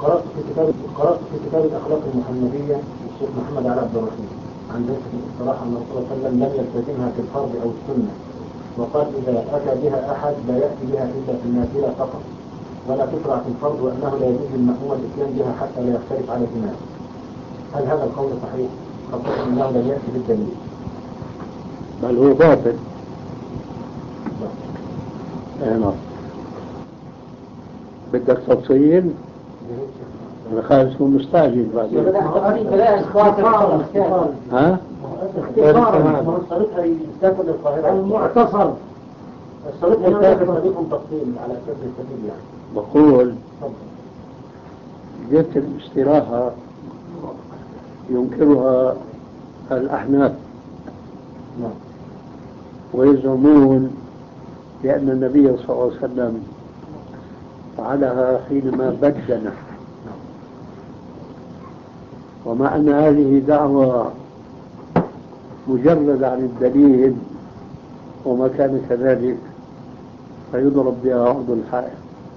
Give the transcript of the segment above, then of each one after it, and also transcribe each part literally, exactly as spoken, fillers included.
قرأت في كتاب قرأت في كتاب الأخلاق المحمدية للشيخ محمد علي عبد الرحيم عن ذلك الاصطلاح أن الرسول صلى الله عليه وسلم لم يلتزمها في الفرض أو السنة، وقال إذا أتى بها أحد لا يأتي بها إلا في النافلة فقط ولا تشرع في الفرض، وأنه لا يجوز للمأموم الإتيان بها حتى لا يختلف على الإمام. هل هذا القول صحيح؟ خاصة أنه لم يأتي بالدليل. بل هو باطل. نعم. بدك تفصيل؟ أنا خالص هو مستعجل بعدين. لا اختصار. ها؟ اختصار. صارتها يسافر للقاهرة. المعتصر. صارتها يسافر بكم تفصيل على أساس السبيل يعني. بقول جهة الاستراحة ينكرها الأحناف ويزعمون بأن النبي صلى الله عليه وسلم فعلها حينما بدن، ومع أن هذه دعوة مجرد عن الدليل وما كان كذلك فيضرب بها عرض الحائط.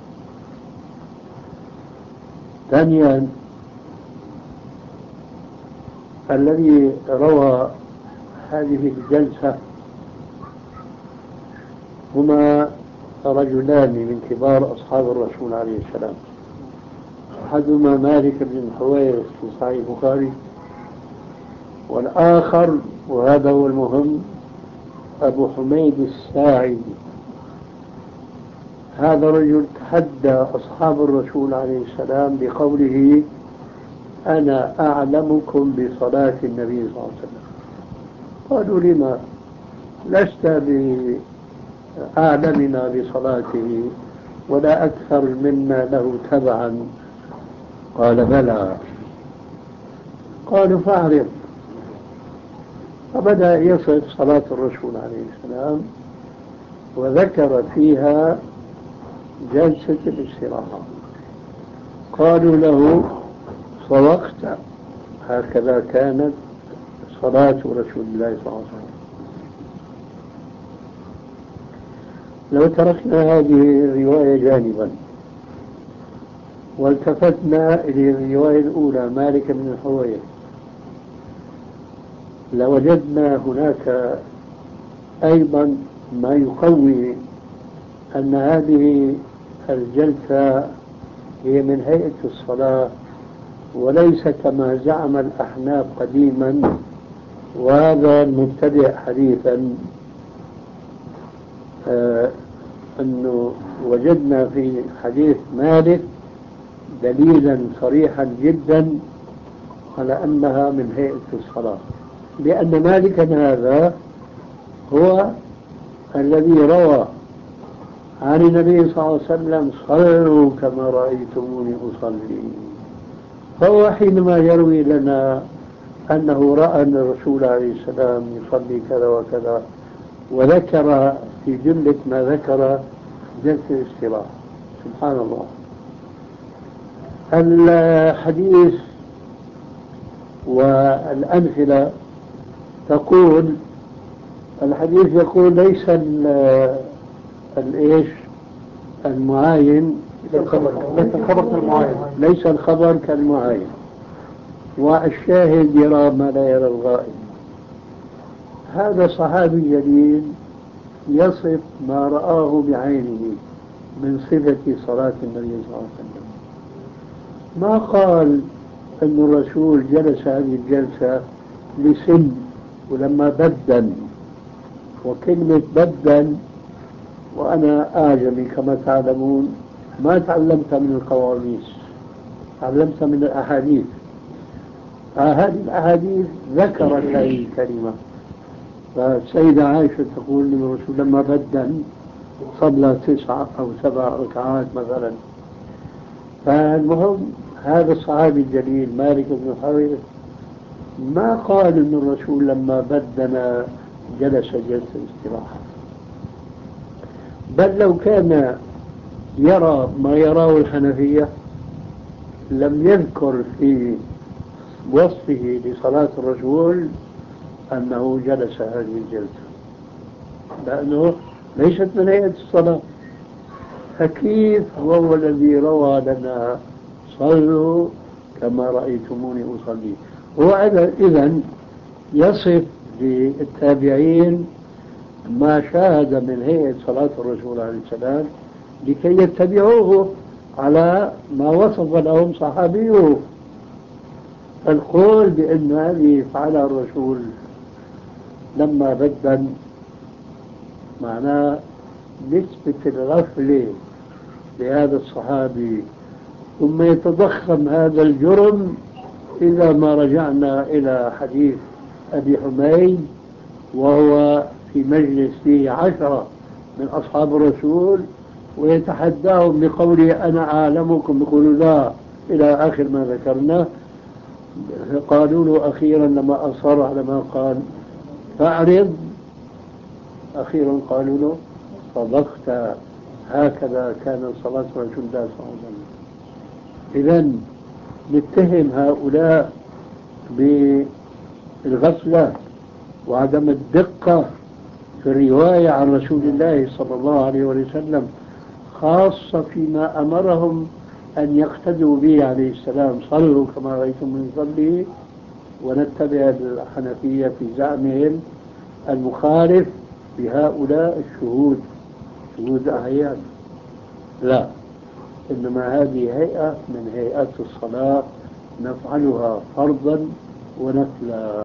ثانيا الذي روى هذه الجلسة هما رجلان من كبار أصحاب الرسول عليه السلام، أحدهما مالك بن حويرث في صحيح البخاري، والآخر وهذا هو المهم أبو حميد الساعدي. هذا الرجل تحدى أصحاب الرسول عليه السلام بقوله أنا أعلمكم بصلاة النبي صلى الله عليه وسلم. قالوا لما لست بأعلمنا بصلاته ولا أكثر منا له تبعا؟ قال بلى. قالوا فاعرف. فبدأ يصف صلاة الرسول عليه السلام وذكر فيها جلسة الاستراحة. قالوا له صدقت، هكذا كانت صلاة رسول الله صلى الله عليه وسلم. لو تركنا هذه الرواية جانبا والتفتنا إلى الرواية الأولى مالك بن الحويرث لوجدنا هناك أيضا ما يقوي أن هذه الجلسة هي من هيئة الصلاة وليس كما زعم الأحناف قديما، وهذا المبتدئ حديثا آه أنه وجدنا في حديث مالك دليلا صريحا جدا على أنها من هيئة الصلاة، لأن مالكا هذا هو الذي روى عن النبي صلى الله عليه وسلم صلوا كما رأيتموني أصلي. فهو حينما يروي لنا أنه رأى أن الرسول عليه السلام يصلي كذا وكذا وذكر في جملة ما ذكر جلسة الاستراحة، سبحان الله. الحديث والأمثلة تقول الحديث يقول ليس الإيش المعاين ليس الخبر كالمعاين، والشاهد يرى ما لا يرى الغائب. هذا صحابي جليل يصف ما رآه بعينه من صفة صلاة النبي صلى الله عليه وسلم، ما قال أن الرسول جلس هذه الجلسة لسن ولما بدن. وكلمة بدن وأنا أعجمي كما تعلمون ما تعلمت من القواميس، تعلمت من الأحاديث. هذه الأحاديث ذكرت هذه الكلمة. فالسيدة عائشة تقول لي الرسول لما بدن صلى تسعة أو سبع ركعات مثلا. فالمهم هذا الصحابي الجليل مالك بن حويرث ما قال أن الرسول لما بدن جلس جلسة الاستراحة، بل لو كان يرى ما يراه الحنفية لم يذكر في وصفه لصلاة الرسول أنه جلس هذه الجلسة، لأنه ليست من هيئة الصلاة. فكيف وهو الذي روى لنا صلوا كما رأيتموني أصلي. هو إذن يصف للتابعين ما شاهد من هيئة صلاة الرسول عليه السلام لكي يتبعوه على ما وصف لهم صحابيه. القول بأن هذه فعلها الرسول لما بدل معناه نسبة الغفلة لهذا الصحابي، ثم يتضخم هذا الجرم إذا ما رجعنا إلى حديث أبي حميد وهو في مجلس فيه عشرة من أصحاب الرسول ويتحداهم بقوله أنا أعلمكم، يقولوا لا إلى آخر ما ذكرنا. قالوا له أخيرا لما أصر على ما قال فأعرض، أخيرا قالوا له صدقت، هكذا كان صلاة رسول الله صلى الله عليه وسلم. إذن نتهم هؤلاء بالغفلة وعدم الدقة في الرواية عن رسول الله صلى الله عليه وسلم، خاصة فيما أمرهم أن يقتدوا به عليه السلام. صلوا كما رأيتم نصلي، ونتبع الحنفية في زعمهم المخالف بهؤلاء الشهود، شهود أعيان. لا، إنما هذه هيئة من هيئات الصلاة نفعلها فرضا ونفلا.